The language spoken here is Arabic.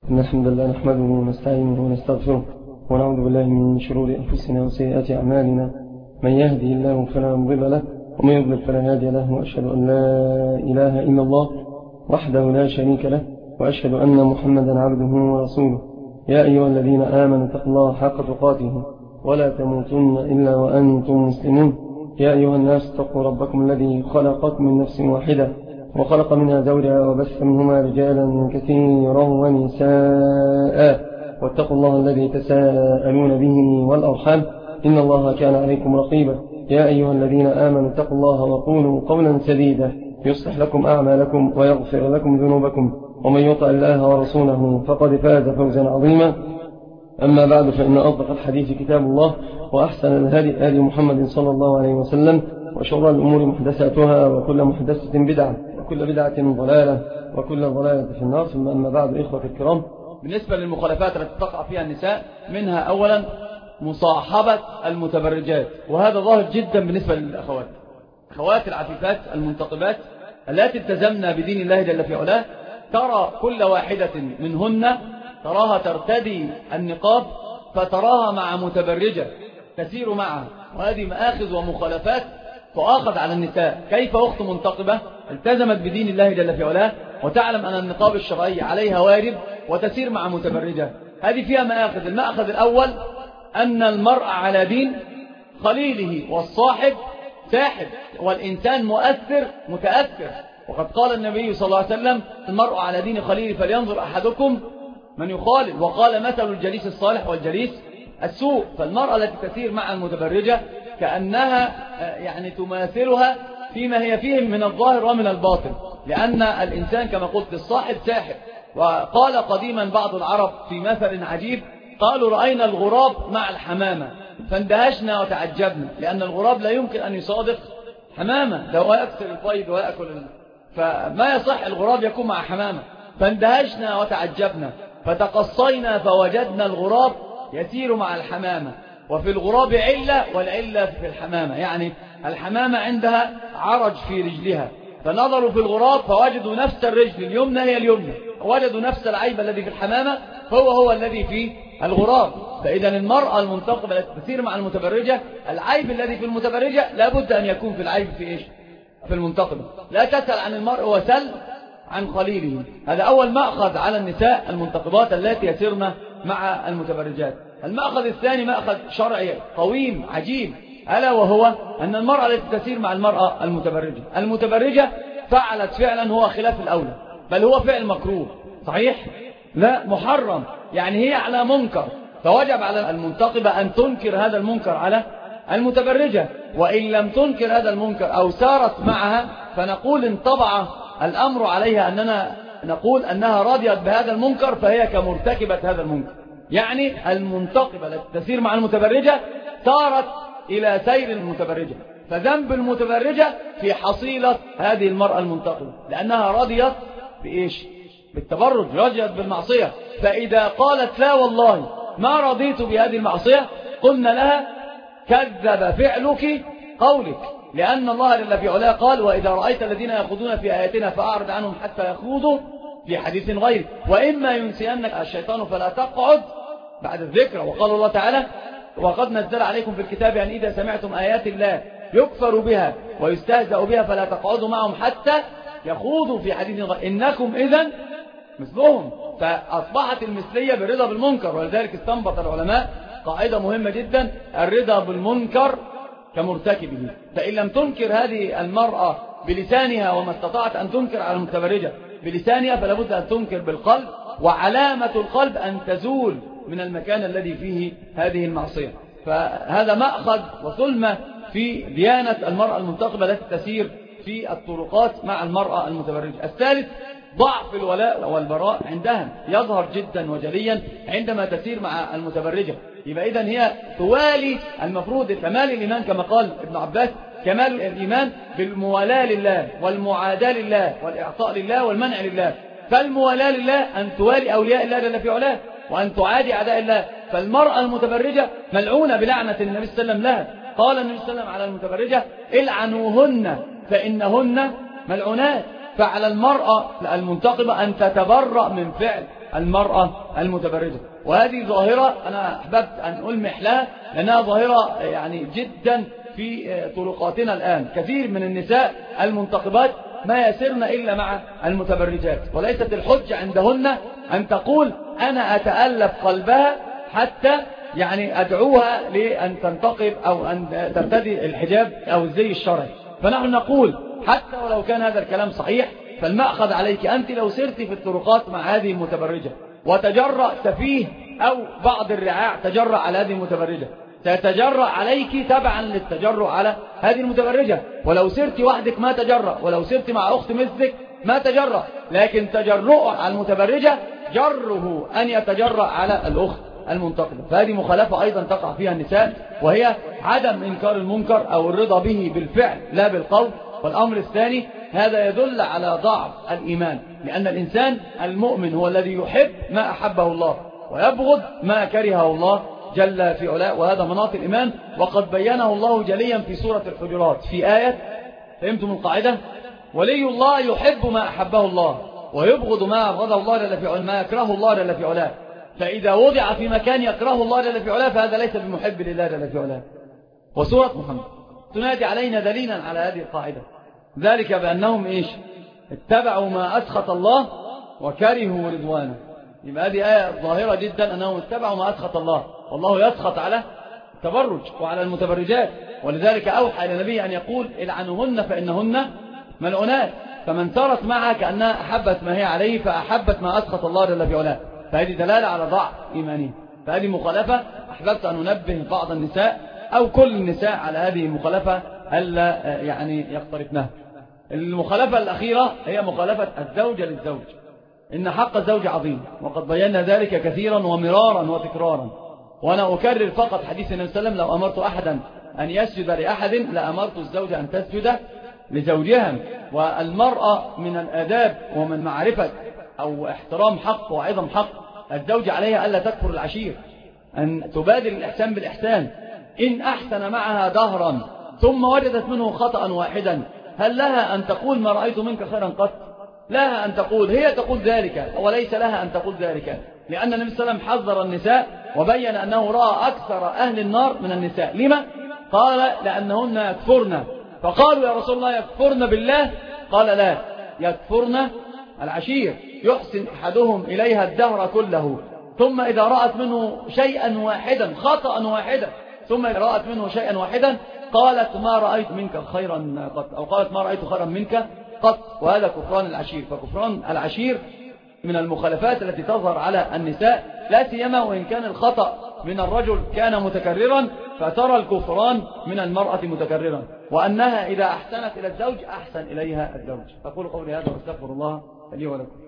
إن الحمد لله نحمده ونستعينه ونستغفره ونعوذ بالله من شرور أنفسنا وسيئات أعمالنا. من يهدي الله فلا مضل له ومن يضلل فلا هادي له، وأشهد أن لا إله إلا الله وحده لا شريك له، وأشهد أن محمدا عبده ورسوله. يا أيها الذين آمنوا اتقوا الله حق تقاته ولا تموتن إلا وأنتم مسلمون. يا أيها الناس اتقوا ربكم الذي خلقكم من نفس واحدة وخلق منها زوجها وبث منهما رجالا كثيرا ونساء، واتقوا الله الذي تساءلون به والأرحام إن الله كان عليكم رقيبا. يا أيها الذين آمنوا اتقوا الله وقولوا قولا سديدا يصلح لكم أعمالكم ويغفر لكم ذنوبكم، ومن يطع الله ورسوله فقد فاز فوزا عظيما. أما بعد، فإن أصدق الحديث كتاب الله، وأحسن الهدي هدي محمد صلى الله عليه وسلم، وشر الأمور محدثاتها، وكل محدثة بدعة، وكل بدعة ضلالة، وكل ضلالة في النار. ثم أما بعد، إخوة الكرام، بالنسبة للمخالفات التي تقع فيها النساء، منها أولا مصاحبة المتبرجات، وهذا ظاهر جدا بالنسبة للأخوات، أخوات العفيفات المنتقبات التي التزمنا بدين الله جل في علاه. ترى كل واحدة منهن تراها ترتدي النقاب فتراها مع متبرجة تسير معها، وهذه مآخذ ومخالفات تؤاخذ على النساء. كيف أخت منتقبة التزمت بدين الله جل في علاه وتعلم أن النقاب الشرعي عليها واجب وتسير مع متبرجة؟ هذه فيها مآخذ. المأخذ الأول أن المرء على دين خليله، والصاحب ساحب، والإنسان مؤثر متأثر. وقد قال النبي صلى الله عليه وسلم: المرء على دين خليله فلينظر أحدكم من يخالل. وقال: مثل الجليس الصالح والجليس السوء. فالمرأة التي تسير مع المتبرجة كأنها تماثلها فيما هي فيه من الظاهر ومن الباطن، لأن الإنسان كما قلت الصاحب ساحب. وقال قديما بعض العرب في مثل عجيب، قالوا: رأينا الغراب مع الحمامة فاندهشنا وتعجبنا، لأن الغراب لا يمكن أن يصادق حمامة، ده هو يكسر البيض ويأكل فما يصح الغراب يكون مع حمامة. فاندهشنا وتعجبنا فتقصينا فوجدنا الغراب يسير مع الحمامة، وفي الغراب علة والعلة في الحمامة، يعني الحمامة عندها عرج في رجلها، فنظروا في الغراب فوجدوا نفس الرجل اليمنى هي اليمنى، وجدوا نفس العيب الذي في الحمامة هو الذي في الغراب. فإذا المرأة المنتقبة التي تسير مع المتبرجة، العيب الذي في المتبرجة لابد أن يكون في العيب في إيش؟ في المنتقبة. لا تسأل عن المرء وسل عن خليله. هذا أول مأخذ على النساء المنتقبات التي يسيرن مع المتبرجات. المأخذ الثاني مأخذ شرعي قويم عجيب، ألا وهو أن المرأة التي تسير مع المرأة المتبرجة فعلت فعلا هو خلاف الأولى، بل هو فعل مكروه. صحيح؟ لا، محرم، يعني هي على منكر، فوجب على المنتقبة أن تنكر هذا المنكر على المتبرجة. وإن لم تنكر هذا المنكر أو سارت معها فنقول انطبع الأمر عليها أننا نقول أنها رضيت بهذا المنكر، فهي كمرتكبة هذا المنكر. يعني المنتقبة التي تسير مع المتبرجة سارت إلى سير المتبرجة، فذنب المتبرجة في حصيلة هذه المرأة المنتقبة، لأنها رضيت بإيش؟ بالتبرج، رضيت بالمعصية. فإذا قالت: لا والله ما رضيت بهذه المعصية، قلنا لها: كذب فعلك قولك، لأن الله جل في علاه قال: وإذا رأيت الذين يخوضون في آياتنا فأعرض عنهم حتى يخوضوا في حديث غيره، وإما ينسينك الشيطان فلا تقعد بعد الذكر. وقال الله تعالى: وقد نزل عليكم في الكتاب أن إذا سمعتم آيات الله يكفر بها ويستهزأ بها فلا تقعدوا معهم حتى يخوضوا في حديث غيره إنكم إذن مثلهم. فأصبحت المثلية بالرضا بالمنكر. ولذلك استنبط العلماء قاعدة مهمة جدا: الرضا بالمنكر كمرتكبه. فإن لم تنكر هذه المرأة بلسانها، وما استطاعت أن تنكر على المتبرجة بلسانها، فلا بد أن تنكر بالقلب، وعلامة القلب أن تزول من المكان الذي فيه هذه المعصية. فهذا مأخذ وثلمة في ديانة المرأة المنتقبة التي تسير في الطرقات مع المرأة المتبرجة. الثالث ضعف الولاء والبراء عندها، يظهر جدا وجليا عندما تسير مع المتبرجة. يبقى إذن هي توالي المفروض كمال الإيمان، كما قال ابن عباس: كمال الإيمان بالموالاة لله والمعاداة لله والإعطاء لله والمنع لله. فالموالاة لله أن توالي أولياء الله جل في علاه، وأن تعادي أعداء الله. فالمرأة المتبرجة ملعونة بلعنة النبي صلى الله عليه وسلم لها. قال النبي صلى الله عليه وسلم على المتبرجة: العنوهن فإنهن ملعونات. فعلى المرأة المنتقبة أن تتبرأ من فعل المرأة المتبرجة. وهذه ظاهرة أنا أحببت أن ألمح لها لأنها ظاهرة يعني جدا في طرقاتنا الآن. كثير من النساء المنتقبات ما يسرن إلا مع المتبرجات، وليست الحجة عندهن أن تقول أنا أتألف قلبها حتى يعني أدعوها لأن تنتقب أو أن ترتدي الحجاب أو الزي الشرعي. فنحن نقول حتى ولو كان هذا الكلام صحيح، فالمأخذ عليك أنت لو سرتي في الطرقات مع هذه المتبرجة وتجرأ سفيه أو بعض الرعاع تجرأ على هذه المتبرجة، سيتجرأ عليك تبعا للتجرؤ على هذه المتبرجة. ولو سرت وحدك ما تجرأ، ولو سرت مع أخت مثلك ما تجرأ، لكن تجرؤ على المتبرجة جره أن يتجرأ على الأخت المنتقبة. فهذه مخالفة أيضا تقع فيها النساء، وهي عدم إنكار المنكر أو الرضا به بالفعل لا بالقول. والأمر الثاني هذا يدل على ضعف الإيمان، لأن الإنسان المؤمن هو الذي يحب ما أحبه الله ويبغض ما كرهه الله جل في علاه، وهذا مناط الإيمان، وقد بينه الله جليا في سورة الحجرات في آية، فهمتم القاعدة؟ ولي الله يحب ما أحبه الله ويبغض ما أبغضه الله جل في علاه، ما يكرهه الله جل في علاه. فإذا وضع في مكان يكرهه الله جل في علاه فهذا ليس بمحب لله جل في علاه. وسورة محمد تنادي علينا دليلا على هذه القاعدة، ذلك بأنهم اتبعوا ما أسخط الله وكرهوا رضوانه. يبقى هذه آية ظاهرة جدا أنهم اتبعوا ما أسخط الله، والله يسخط على التبرج وعلى المتبرجات، ولذلك أوحى إلى النبي أن يقول العنوهن فإنهن ملعونات. فمن سارت معها كأنها أحبت ما هي عليه فأحبت ما أسخط الله جل في علاه، فهذه دلالة على ضعف إيمانه. فهذه مخالفة أحببت أن أنبه بعض النساء أو كل النساء على هذه المخالفة ألا يعني يقترفنها. المخالفة الأخيرة هي مخالفة الزوجة للزوج. إن حق الزوج عظيم، وقد بينا ذلك كثيرا ومرارا وتكرارا. وأنا أكرر فقط حديث النبي صلى الله عليه وسلم: لو أمرت أحدا أن يسجد لأحد لأمرت الزوجة أن تسجد لزوجها. والمرأة من الآداب ومن معرفة أو احترام حق وعظم حق الزوج عليها ألا تكفر العشير، أن تبادل الإحسان بالإحسان. إن أحسن معها دهرا ثم وجدت منه خطأ واحدا هل لها أن تقول ما رأيت منك خيرا قط؟ لها أن تقول، هي تقول ذلك، وليس لها أن تقول ذلك، لأن النبي صلى الله عليه وسلم حذر النساء وبين أنه رأى أكثر أهل النار من النساء. لما؟ قال لأنهن يكفرن. فقالوا يا رسول الله يكفرن بالله؟ قال لا، يكفرن العشير، يحسن أحدهم إليها الدهر كله، ثم إذا رأت منه شيئا واحدا خطأ واحدا، ثم إذا رأت منه شيئا واحدا قالت ما رأيت منك خيرا قط، أو قالت ما رأيت خيرا منك قط. وهذا كفران العشير. فكفران العشير من المخالفات التي تظهر على النساء، لا سيما وإن كان الخطأ من الرجل كان متكررا، فترى الكفران من المرأة متكررا، وأنها إذا أحسنت إلى الزوج أحسن إليها الزوج. فقولوا قولي هذا واستغفر الله لي ولكم.